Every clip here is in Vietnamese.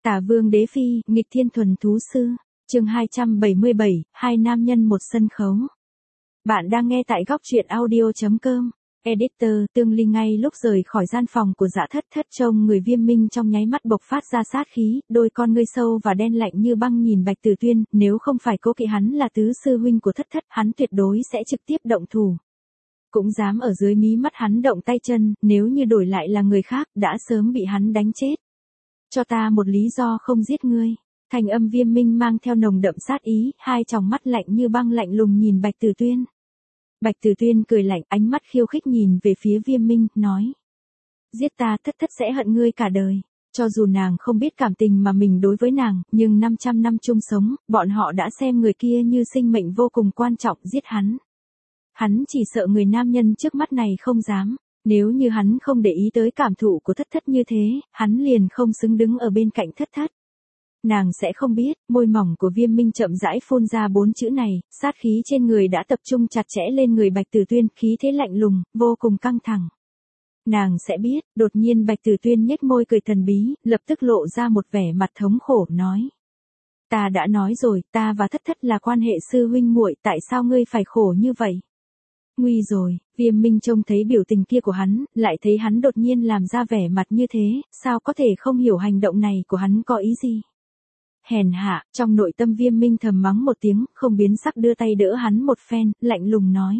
Tả Vương Đế Phi, nghịch thiên thuần thú sư. Chương 277, hai nam nhân một sân khấu. Bạn đang nghe tại góc truyện audio.com. Editor, Tương Ly ngay lúc rời khỏi gian phòng của Dạ Thất Thất trông người Viêm Minh trong nháy mắt bộc phát ra sát khí, đôi con ngươi sâu và đen lạnh như băng nhìn Bạch Tử Tuyên, nếu không phải cố kỵ hắn là tứ sư huynh của Thất Thất, hắn tuyệt đối sẽ trực tiếp động thủ. Cũng dám ở dưới mí mắt hắn động tay chân, nếu như đổi lại là người khác, đã sớm bị hắn đánh chết. Cho ta một lý do không giết ngươi. Thành âm Viêm Minh mang theo nồng đậm sát ý, hai tròng mắt lạnh như băng lạnh lùng nhìn Bạch Tử Tuyên. Bạch Tử Tuyên cười lạnh, ánh mắt khiêu khích nhìn về phía Viêm Minh, nói. Giết ta, Thất Thất sẽ hận ngươi cả đời. Cho dù nàng không biết cảm tình mà mình đối với nàng, nhưng 500 năm chung sống, bọn họ đã xem người kia như sinh mệnh vô cùng quan trọng, giết hắn. Hắn chỉ sợ người nam nhân trước mắt này không dám. Nếu như hắn không để ý tới cảm thụ của Thất Thất như thế, hắn liền không xứng đứng ở bên cạnh Thất Thất. Nàng sẽ không biết, môi mỏng của Viêm Minh chậm rãi phun ra 4 chữ này, sát khí trên người đã tập trung chặt chẽ lên người Bạch Tử Tuyên, khí thế lạnh lùng, vô cùng căng thẳng. Nàng sẽ biết, đột nhiên Bạch Tử Tuyên nhếch môi cười thần bí, lập tức lộ ra một vẻ mặt thống khổ, nói. Ta đã nói rồi, ta và Thất Thất là quan hệ sư huynh muội, tại sao ngươi phải khổ như vậy? Nguy rồi, Viêm Minh trông thấy biểu tình kia của hắn, lại thấy hắn đột nhiên làm ra vẻ mặt như thế, sao có thể không hiểu hành động này của hắn có ý gì. Hèn hạ, trong nội tâm Viêm Minh thầm mắng một tiếng, không biến sắc đưa tay đỡ hắn một phen, lạnh lùng nói.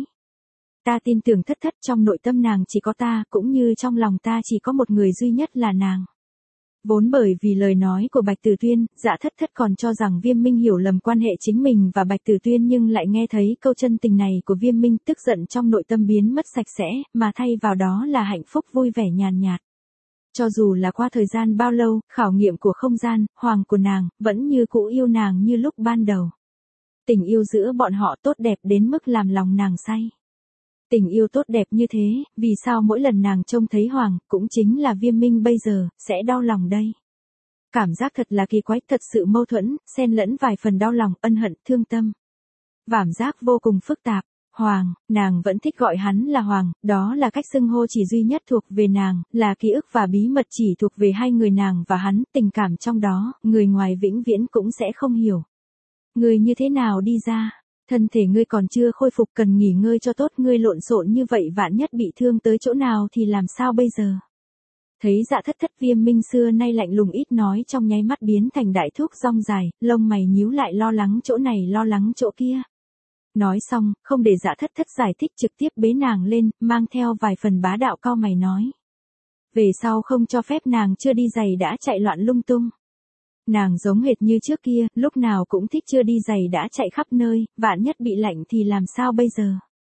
Ta tin tưởng Thất Thất, trong nội tâm nàng chỉ có ta, cũng như trong lòng ta chỉ có một người duy nhất là nàng. Vốn bởi vì lời nói của Bạch Tử Tuyên, Dạ Thất Thất còn cho rằng Viêm Minh hiểu lầm quan hệ chính mình và Bạch Tử Tuyên, nhưng lại nghe thấy câu chân tình này của Viêm Minh, tức giận trong nội tâm biến mất sạch sẽ, mà thay vào đó là hạnh phúc vui vẻ nhàn nhạt. Cho dù là qua thời gian bao lâu, khảo nghiệm của không gian, hoàng của nàng, vẫn như cũ yêu nàng như lúc ban đầu. Tình yêu giữa bọn họ tốt đẹp đến mức làm lòng nàng say. Tình yêu tốt đẹp như thế, vì sao mỗi lần nàng trông thấy hoàng, cũng chính là Viêm Minh bây giờ, sẽ đau lòng đây. Cảm giác thật là kỳ quái, thật sự mâu thuẫn, xen lẫn vài phần đau lòng, ân hận, thương tâm. Cảm giác vô cùng phức tạp. Hoàng, nàng vẫn thích gọi hắn là Hoàng, đó là cách xưng hô chỉ duy nhất thuộc về nàng, là ký ức và bí mật chỉ thuộc về hai người nàng và hắn, tình cảm trong đó, người ngoài vĩnh viễn cũng sẽ không hiểu. Ngươi như thế nào đi ra? Thân thể ngươi còn chưa khôi phục, cần nghỉ ngơi cho tốt, ngươi lộn xộn như vậy vạn nhất bị thương tới chỗ nào thì làm sao bây giờ? Thấy Dạ Thất Thất, Viêm Minh xưa nay lạnh lùng ít nói trong nháy mắt biến thành đại thúc rong dài, lông mày nhíu lại, lo lắng chỗ này lo lắng chỗ kia. Nói xong, không để Dạ Thất Thất giải thích, trực tiếp bế nàng lên, mang theo vài phần bá đạo, cau mày nói. Về sau không cho phép nàng chưa đi giày đã chạy loạn lung tung. Nàng giống hệt như trước kia, lúc nào cũng thích chưa đi giày đã chạy khắp nơi, vạn nhất bị lạnh thì làm sao bây giờ?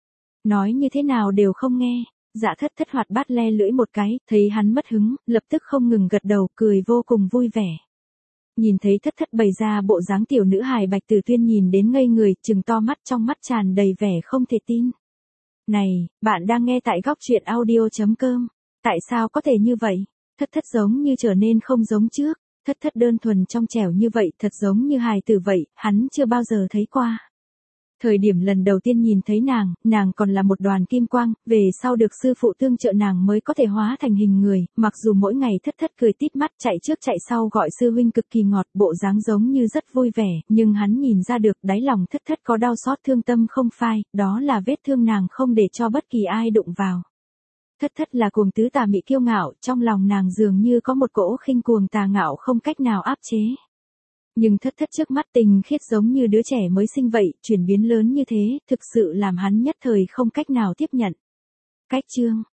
Nói như thế nào đều không nghe. Dạ Thất Thất hoạt bát le lưỡi một cái, thấy hắn mất hứng, lập tức không ngừng gật đầu, cười vô cùng vui vẻ. Nhìn thấy Thất Thất bày ra bộ dáng tiểu nữ hài, Bạch Tử Tuyên nhìn đến ngây người, trừng to mắt, trong mắt tràn đầy vẻ không thể tin. Này, bạn đang nghe tại góc truyện audio.com. Tại sao có thể như vậy? Thất Thất giống như trở nên không giống trước. Thất Thất đơn thuần trong trẻo như vậy, thật giống như hài tử vậy, hắn chưa bao giờ thấy qua. Thời điểm lần đầu tiên nhìn thấy nàng còn là một đoàn kim quang, về sau được sư phụ tương trợ nàng mới có thể hóa thành hình người, mặc dù mỗi ngày Thất Thất cười tít mắt, chạy trước chạy sau gọi sư huynh cực kỳ ngọt, bộ dáng giống như rất vui vẻ, nhưng hắn nhìn ra được đáy lòng Thất Thất có đau xót thương tâm không phai, đó là vết thương nàng không để cho bất kỳ ai đụng vào. Thất Thất là cuồng tứ tà mị kiêu ngạo, trong lòng nàng dường như có một cỗ khinh cuồng tà ngạo không cách nào áp chế. Nhưng Thất Thất trước mắt tình khiết giống như đứa trẻ mới sinh vậy, chuyển biến lớn như thế, thực sự làm hắn nhất thời không cách nào tiếp nhận. Cách chương,